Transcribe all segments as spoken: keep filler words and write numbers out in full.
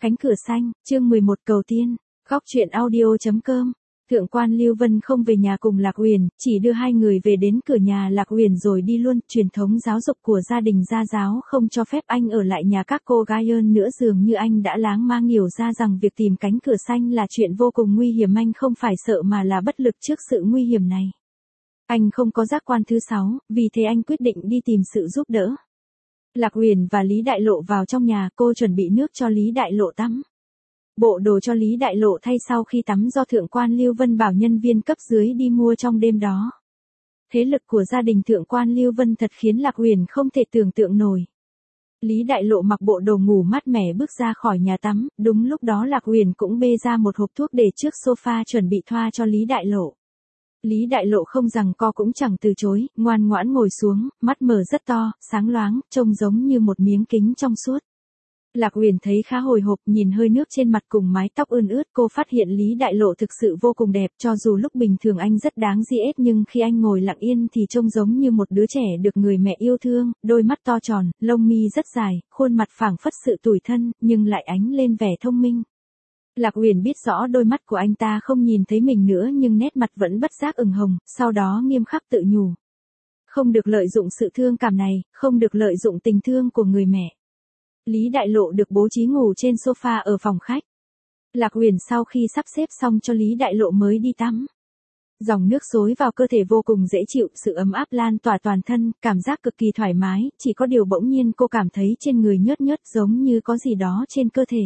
Cánh cửa xanh, chương mười một cầu tiên, góc truyện audio.com. Thượng quan Lưu Vân không về nhà cùng Lạc Uyển, chỉ đưa hai người về đến cửa nhà Lạc Uyển rồi đi luôn. Truyền thống giáo dục của gia đình gia giáo không cho phép anh ở lại nhà các cô gái hơn nữa, dường như anh đã láng ma hiểu ra rằng việc tìm cánh cửa xanh là chuyện vô cùng nguy hiểm. Anh không phải sợ mà là bất lực trước sự nguy hiểm này. Anh không có giác quan thứ sáu, vì thế anh quyết định đi tìm sự giúp đỡ. Lạc Uyển và Lý Đại Lộ vào trong nhà, cô chuẩn bị nước cho Lý Đại Lộ tắm. Bộ đồ cho Lý Đại Lộ thay sau khi tắm do Thượng quan Lưu Vân bảo nhân viên cấp dưới đi mua trong đêm đó. Thế lực của gia đình Thượng quan Lưu Vân thật khiến Lạc Uyển không thể tưởng tượng nổi. Lý Đại Lộ mặc bộ đồ ngủ mát mẻ bước ra khỏi nhà tắm, đúng lúc đó Lạc Uyển cũng bê ra một hộp thuốc để trước sofa chuẩn bị thoa cho Lý Đại Lộ. Lý Đại Lộ không giằng co cũng chẳng từ chối, ngoan ngoãn ngồi xuống, mắt mở rất to, sáng loáng, trông giống như một miếng kính trong suốt. Lạc Uyển thấy khá hồi hộp, nhìn hơi nước trên mặt cùng mái tóc ươn ướt, cô phát hiện Lý Đại Lộ thực sự vô cùng đẹp, cho dù lúc bình thường anh rất đáng ghét nhưng khi anh ngồi lặng yên thì trông giống như một đứa trẻ được người mẹ yêu thương, đôi mắt to tròn, lông mi rất dài, khuôn mặt phảng phất sự tủi thân, nhưng lại ánh lên vẻ thông minh. Lạc Uyển biết rõ đôi mắt của anh ta không nhìn thấy mình nữa nhưng nét mặt vẫn bất giác ửng hồng, sau đó nghiêm khắc tự nhủ. Không được lợi dụng sự thương cảm này, không được lợi dụng tình thương của người mẹ. Lý Đại Lộ được bố trí ngủ trên sofa ở phòng khách. Lạc Uyển sau khi sắp xếp xong cho Lý Đại Lộ mới đi tắm. Dòng nước xối vào cơ thể vô cùng dễ chịu, sự ấm áp lan tỏa toàn thân, cảm giác cực kỳ thoải mái, chỉ có điều bỗng nhiên cô cảm thấy trên người nhớt nhớt giống như có gì đó trên cơ thể.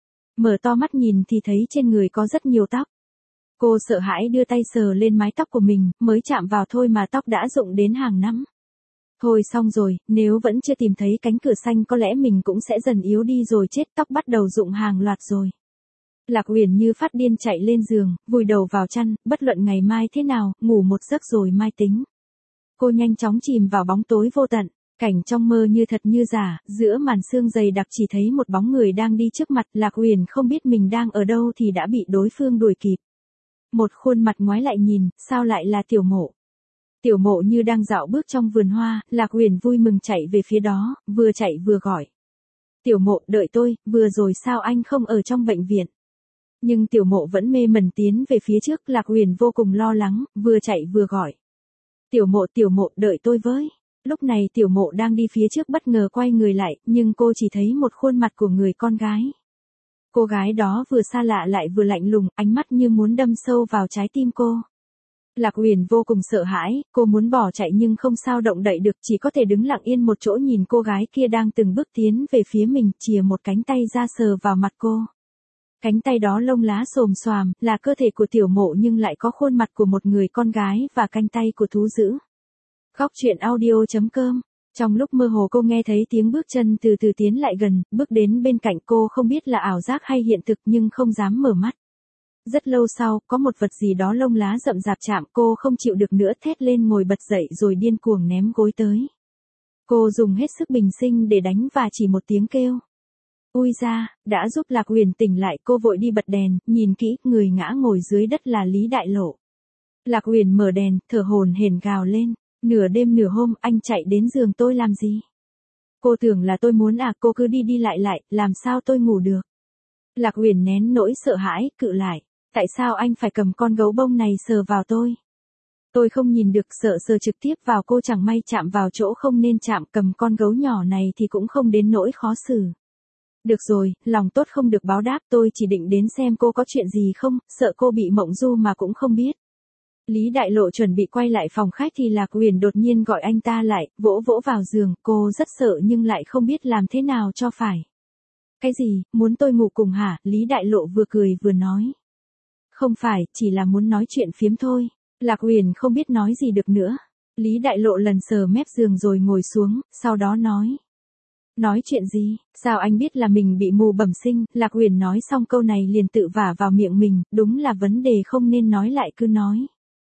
Mở to mắt nhìn thì thấy trên người có rất nhiều tóc. Cô sợ hãi đưa tay sờ lên mái tóc của mình, mới chạm vào thôi mà tóc đã rụng đến hàng nắm. Thôi xong rồi, nếu vẫn chưa tìm thấy cánh cửa xanh có lẽ mình cũng sẽ dần yếu đi rồi chết, tóc bắt đầu rụng hàng loạt rồi. Lạc Uyển như phát điên chạy lên giường, vùi đầu vào chăn, bất luận ngày mai thế nào, ngủ một giấc rồi mai tính. Cô nhanh chóng chìm vào bóng tối vô tận, cảnh trong mơ như thật như giả, giữa màn sương dày đặc chỉ thấy một bóng người đang đi trước mặt. Lạc Uyển không biết mình đang ở đâu thì đã bị đối phương đuổi kịp. Một khuôn mặt ngoái lại nhìn, sao lại là Tiểu Mộ? Tiểu Mộ như đang dạo bước trong vườn hoa, Lạc Uyển vui mừng chạy về phía đó, vừa chạy vừa gọi. Tiểu Mộ, đợi tôi, vừa rồi sao anh không ở trong bệnh viện? Nhưng Tiểu Mộ vẫn mê mẩn tiến về phía trước, Lạc Uyển vô cùng lo lắng, vừa chạy vừa gọi. Tiểu Mộ, Tiểu Mộ, đợi tôi với. Lúc này Tiểu Mộ đang đi phía trước bất ngờ quay người lại, nhưng cô chỉ thấy một khuôn mặt của người con gái. Cô gái đó vừa xa lạ lại vừa lạnh lùng, ánh mắt như muốn đâm sâu vào trái tim cô. Lạc Uyển vô cùng sợ hãi, cô muốn bỏ chạy nhưng không sao động đậy được, chỉ có thể đứng lặng yên một chỗ nhìn cô gái kia đang từng bước tiến về phía mình, chìa một cánh tay ra sờ vào mặt cô. Cánh tay đó lông lá xồm xoàm, là cơ thể của Tiểu Mộ nhưng lại có khuôn mặt của một người con gái và cánh tay của thú dữ. Góc truyện audio.com. Trong lúc mơ hồ cô nghe thấy tiếng bước chân từ từ tiến lại gần, bước đến bên cạnh cô, không biết là ảo giác hay hiện thực nhưng không dám mở mắt. Rất lâu sau, có một vật gì đó lông lá rậm rạp chạm cô, không chịu được nữa thét lên ngồi bật dậy rồi điên cuồng ném gối tới. Cô dùng hết sức bình sinh để đánh và chỉ một tiếng kêu. Ui ra, đã giúp Lạc Uyển tỉnh lại, cô vội đi bật đèn, nhìn kỹ, người ngã ngồi dưới đất là Lý Đại Lộ. Lạc Uyển mở đèn, thở hổn hển gào lên. Nửa đêm nửa hôm, anh chạy đến giường tôi làm gì? Cô tưởng là tôi muốn à, cô cứ đi đi lại lại, làm sao tôi ngủ được? Lạc Uyển nén nỗi sợ hãi, cự lại. Tại sao anh phải cầm con gấu bông này sờ vào tôi? Tôi không nhìn được, sợ sờ trực tiếp vào cô chẳng may chạm vào chỗ không nên chạm, cầm con gấu nhỏ này thì cũng không đến nỗi khó xử. Được rồi, lòng tốt không được báo đáp, tôi chỉ định đến xem cô có chuyện gì không, sợ cô bị mộng du mà cũng không biết. Lý Đại Lộ chuẩn bị quay lại phòng khách thì Lạc Uyển đột nhiên gọi anh ta lại, vỗ vỗ vào giường, cô rất sợ nhưng lại không biết làm thế nào cho phải. Cái gì, muốn tôi ngủ cùng hả? Lý Đại Lộ vừa cười vừa nói. Không phải, chỉ là muốn nói chuyện phiếm thôi. Lạc Uyển không biết nói gì được nữa. Lý Đại Lộ lần sờ mép giường rồi ngồi xuống, sau đó nói. Nói chuyện gì, sao anh biết là mình bị mù bẩm sinh? Lạc Uyển nói xong câu này liền tự vả vào miệng mình, đúng là vấn đề không nên nói lại cứ nói.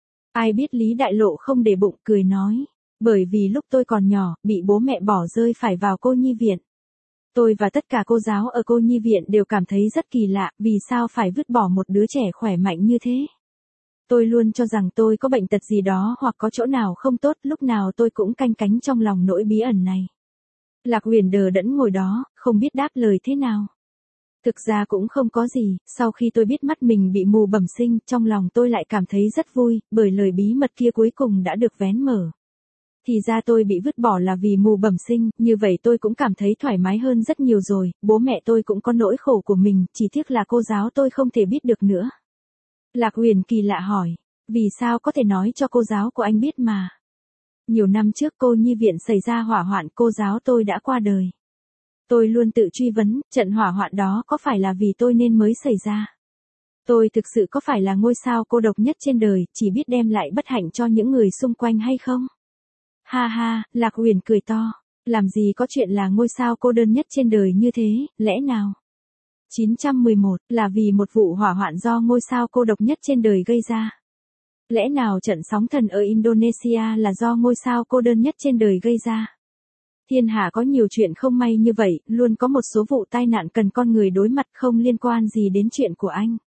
Ai biết Lý Đại Lộ không để bụng, cười nói. Bởi vì lúc tôi còn nhỏ, bị bố mẹ bỏ rơi phải vào cô nhi viện. Tôi và tất cả cô giáo ở cô nhi viện đều cảm thấy rất kỳ lạ, vì sao phải vứt bỏ một đứa trẻ khỏe mạnh như thế. Tôi luôn cho rằng tôi có bệnh tật gì đó hoặc có chỗ nào không tốt, lúc nào tôi cũng canh cánh trong lòng nỗi bí ẩn này. Lạc Uyển đờ đẫn ngồi đó, không biết đáp lời thế nào. Thực ra cũng không có gì, sau khi tôi biết mắt mình bị mù bẩm sinh, trong lòng tôi lại cảm thấy rất vui, bởi lời bí mật kia cuối cùng đã được vén mở. Thì ra tôi bị vứt bỏ là vì mù bẩm sinh, như vậy tôi cũng cảm thấy thoải mái hơn rất nhiều rồi, bố mẹ tôi cũng có nỗi khổ của mình, chỉ tiếc là cô giáo tôi không thể biết được nữa. Lạc Huyền kỳ lạ hỏi, vì sao có thể nói cho cô giáo của anh biết mà. Nhiều năm trước cô nhi viện xảy ra hỏa hoạn, cô giáo tôi đã qua đời. Tôi luôn tự truy vấn, trận hỏa hoạn đó có phải là vì tôi nên mới xảy ra? Tôi thực sự có phải là ngôi sao cô độc nhất trên đời, chỉ biết đem lại bất hạnh cho những người xung quanh hay không? Ha ha, Lạc Huyền cười to, làm gì có chuyện là ngôi sao cô đơn nhất trên đời như thế, lẽ nào? chín trăm mười một là vì một vụ hỏa hoạn do ngôi sao cô độc nhất trên đời gây ra. Lẽ nào trận sóng thần ở Indonesia là do ngôi sao cô đơn nhất trên đời gây ra? Thiên hạ có nhiều chuyện không may như vậy, luôn có một số vụ tai nạn cần con người đối mặt không liên quan gì đến chuyện của anh.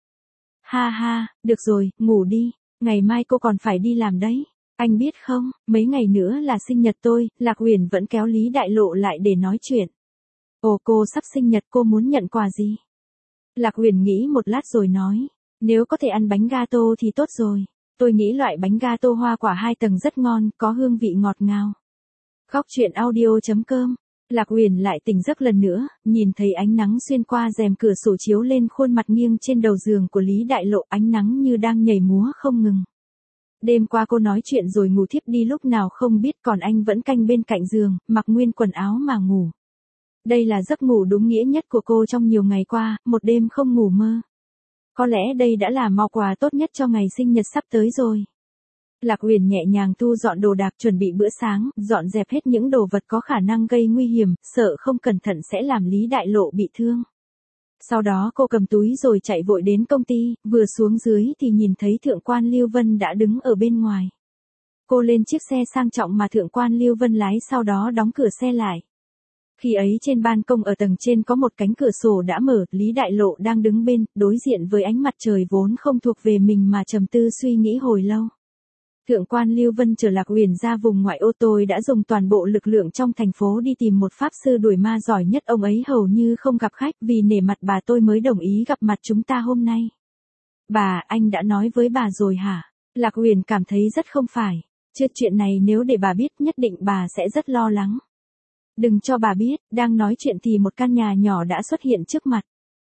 Ha ha, được rồi, ngủ đi, ngày mai cô còn phải đi làm đấy. Anh biết không, mấy ngày nữa là sinh nhật tôi, Lạc Huyền vẫn kéo Lý Đại Lộ lại để nói chuyện. Ồ, cô sắp sinh nhật, cô muốn nhận quà gì? Lạc Huyền nghĩ một lát rồi nói, nếu có thể ăn bánh gato thì tốt rồi. Tôi nghĩ loại bánh gato hoa quả hai tầng rất ngon, có hương vị ngọt ngào. Khóc chuyện audio chấm com. Lạc Huyền lại tỉnh giấc lần nữa, nhìn thấy ánh nắng xuyên qua rèm cửa sổ chiếu lên khuôn mặt nghiêng trên đầu giường của Lý Đại Lộ, ánh nắng như đang nhảy múa không ngừng. Đêm qua cô nói chuyện rồi ngủ thiếp đi lúc nào không biết, còn anh vẫn canh bên cạnh giường, mặc nguyên quần áo mà ngủ. Đây là giấc ngủ đúng nghĩa nhất của cô trong nhiều ngày qua, một đêm không ngủ mơ. Có lẽ đây đã là món quà tốt nhất cho ngày sinh nhật sắp tới rồi. Lạc Huyền nhẹ nhàng thu dọn đồ đạc, chuẩn bị bữa sáng, dọn dẹp hết những đồ vật có khả năng gây nguy hiểm, sợ không cẩn thận sẽ làm Lý Đại Lộ bị thương. Sau đó cô cầm túi rồi chạy vội đến công ty, vừa xuống dưới thì nhìn thấy Thượng quan Lưu Vân đã đứng ở bên ngoài. Cô lên chiếc xe sang trọng mà Thượng quan Lưu Vân lái, sau đó đóng cửa xe lại. Khi ấy trên ban công ở tầng trên có một cánh cửa sổ đã mở, Lý Đại Lộ đang đứng bên, đối diện với ánh mặt trời vốn không thuộc về mình mà trầm tư suy nghĩ hồi lâu. Thượng quan Lưu Vân chở Lạc Huyền ra vùng ngoại ô, tôi đã dùng toàn bộ lực lượng trong thành phố đi tìm một pháp sư đuổi ma giỏi nhất, ông ấy hầu như không gặp khách, vì nể mặt bà tôi mới đồng ý gặp mặt chúng ta hôm nay. Bà, anh đã nói với bà rồi hả? Lạc Huyền cảm thấy rất không phải. Chứ chuyện này nếu để bà biết nhất định bà sẽ rất lo lắng. Đừng cho bà biết, đang nói chuyện thì một căn nhà nhỏ đã xuất hiện trước mặt.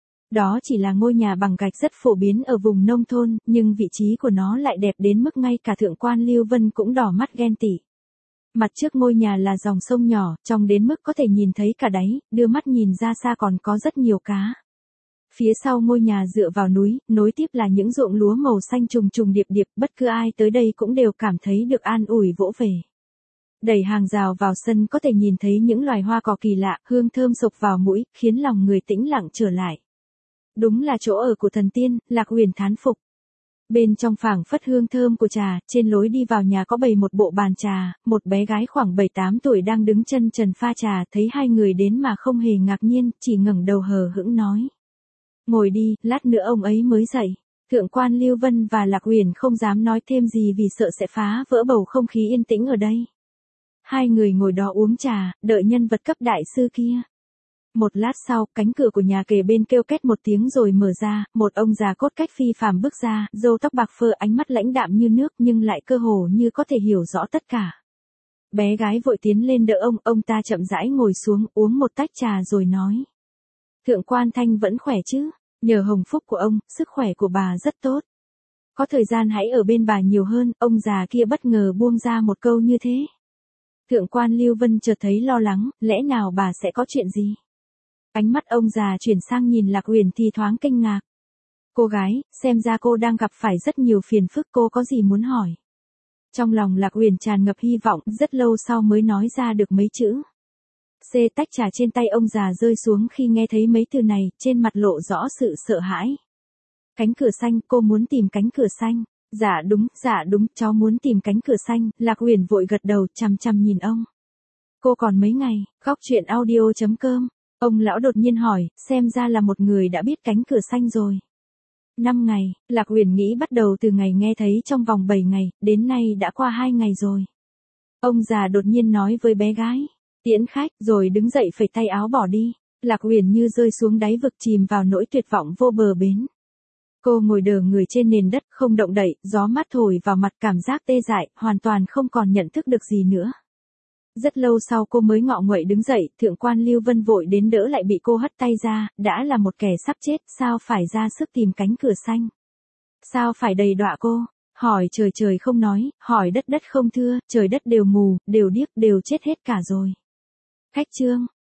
Đó chỉ là ngôi nhà bằng gạch rất phổ biến ở vùng nông thôn, nhưng vị trí của nó lại đẹp đến mức ngay cả Thượng quan Lưu Vân cũng đỏ mắt ghen tị. Mặt trước ngôi nhà là dòng sông nhỏ, trong đến mức có thể nhìn thấy cả đáy, đưa mắt nhìn ra xa còn có rất nhiều cá. Phía sau ngôi nhà dựa vào núi, nối tiếp là những ruộng lúa màu xanh trùng trùng điệp điệp, bất cứ ai tới đây cũng đều cảm thấy được an ủi vỗ về. Đẩy hàng rào vào sân có thể nhìn thấy những loài hoa cỏ kỳ lạ, hương thơm sộc vào mũi, khiến lòng người tĩnh lặng trở lại. Đúng là chỗ ở của thần tiên, Lạc Huyền thán phục. Bên trong phảng phất hương thơm của trà, trên lối đi vào nhà có bày một bộ bàn trà, một bé gái khoảng bảy tám tuổi đang đứng chân trần pha trà, thấy hai người đến mà không hề ngạc nhiên, chỉ ngẩng đầu hờ hững nói. Ngồi đi, lát nữa ông ấy mới dậy. Thượng quan Lưu Vân và Lạc Huyền không dám nói thêm gì vì sợ sẽ phá vỡ bầu không khí yên tĩnh ở đây. Hai người ngồi đó uống trà, đợi nhân vật cấp đại sư kia. Một lát sau, cánh cửa của nhà kề bên kêu két một tiếng rồi mở ra, một ông già cốt cách phi phàm bước ra, râu tóc bạc phơ, ánh mắt lãnh đạm như nước nhưng lại cơ hồ như có thể hiểu rõ tất cả. Bé gái vội tiến lên đỡ ông, ông ta chậm rãi ngồi xuống, uống một tách trà rồi nói. Thượng quan Thanh vẫn khỏe chứ, nhờ hồng phúc của ông, sức khỏe của bà rất tốt. Có thời gian hãy ở bên bà nhiều hơn, ông già kia bất ngờ buông ra một câu như thế. Thượng quan Lưu Vân chợt thấy lo lắng, lẽ nào bà sẽ có chuyện gì? Ánh mắt ông già chuyển sang nhìn Lạc Huyền thì thoáng kinh ngạc. Cô gái, xem ra cô đang gặp phải rất nhiều phiền phức, cô có gì muốn hỏi? Trong lòng Lạc Huyền tràn ngập hy vọng, rất lâu sau mới nói ra được mấy chữ. Xê tách trà trên tay ông già rơi xuống khi nghe thấy mấy từ này, trên mặt lộ rõ sự sợ hãi. Cánh cửa xanh, cô muốn tìm cánh cửa xanh. Dạ đúng, dạ đúng, cháu muốn tìm cánh cửa xanh. Lạc Huyền vội gật đầu, chằm chằm nhìn ông. Cô còn mấy ngày, khóc chuyện audio chấm com. Ông lão đột nhiên hỏi, xem ra là một người đã biết cánh cửa xanh rồi. Năm ngày, Lạc Huyền nghĩ bắt đầu từ ngày nghe thấy trong vòng bảy ngày, đến nay đã qua hai ngày rồi. Ông già đột nhiên nói với bé gái, tiễn khách, rồi đứng dậy phẩy tay áo bỏ đi. Lạc Uyển như rơi xuống đáy vực chìm vào nỗi tuyệt vọng vô bờ bến. Cô ngồi đờ người trên nền đất không động đậy, gió mát thổi vào mặt cảm giác tê dại, hoàn toàn không còn nhận thức được gì nữa. Rất lâu sau cô mới ngọ nguậy đứng dậy, thượng quan Lưu Vân vội đến đỡ lại bị cô hất tay ra, đã là một kẻ sắp chết, sao phải ra sức tìm cánh cửa xanh? Sao phải đầy đọa cô? Hỏi trời trời không nói, hỏi đất đất không thưa, trời đất đều mù, đều điếc, đều chết hết cả rồi. Khách chương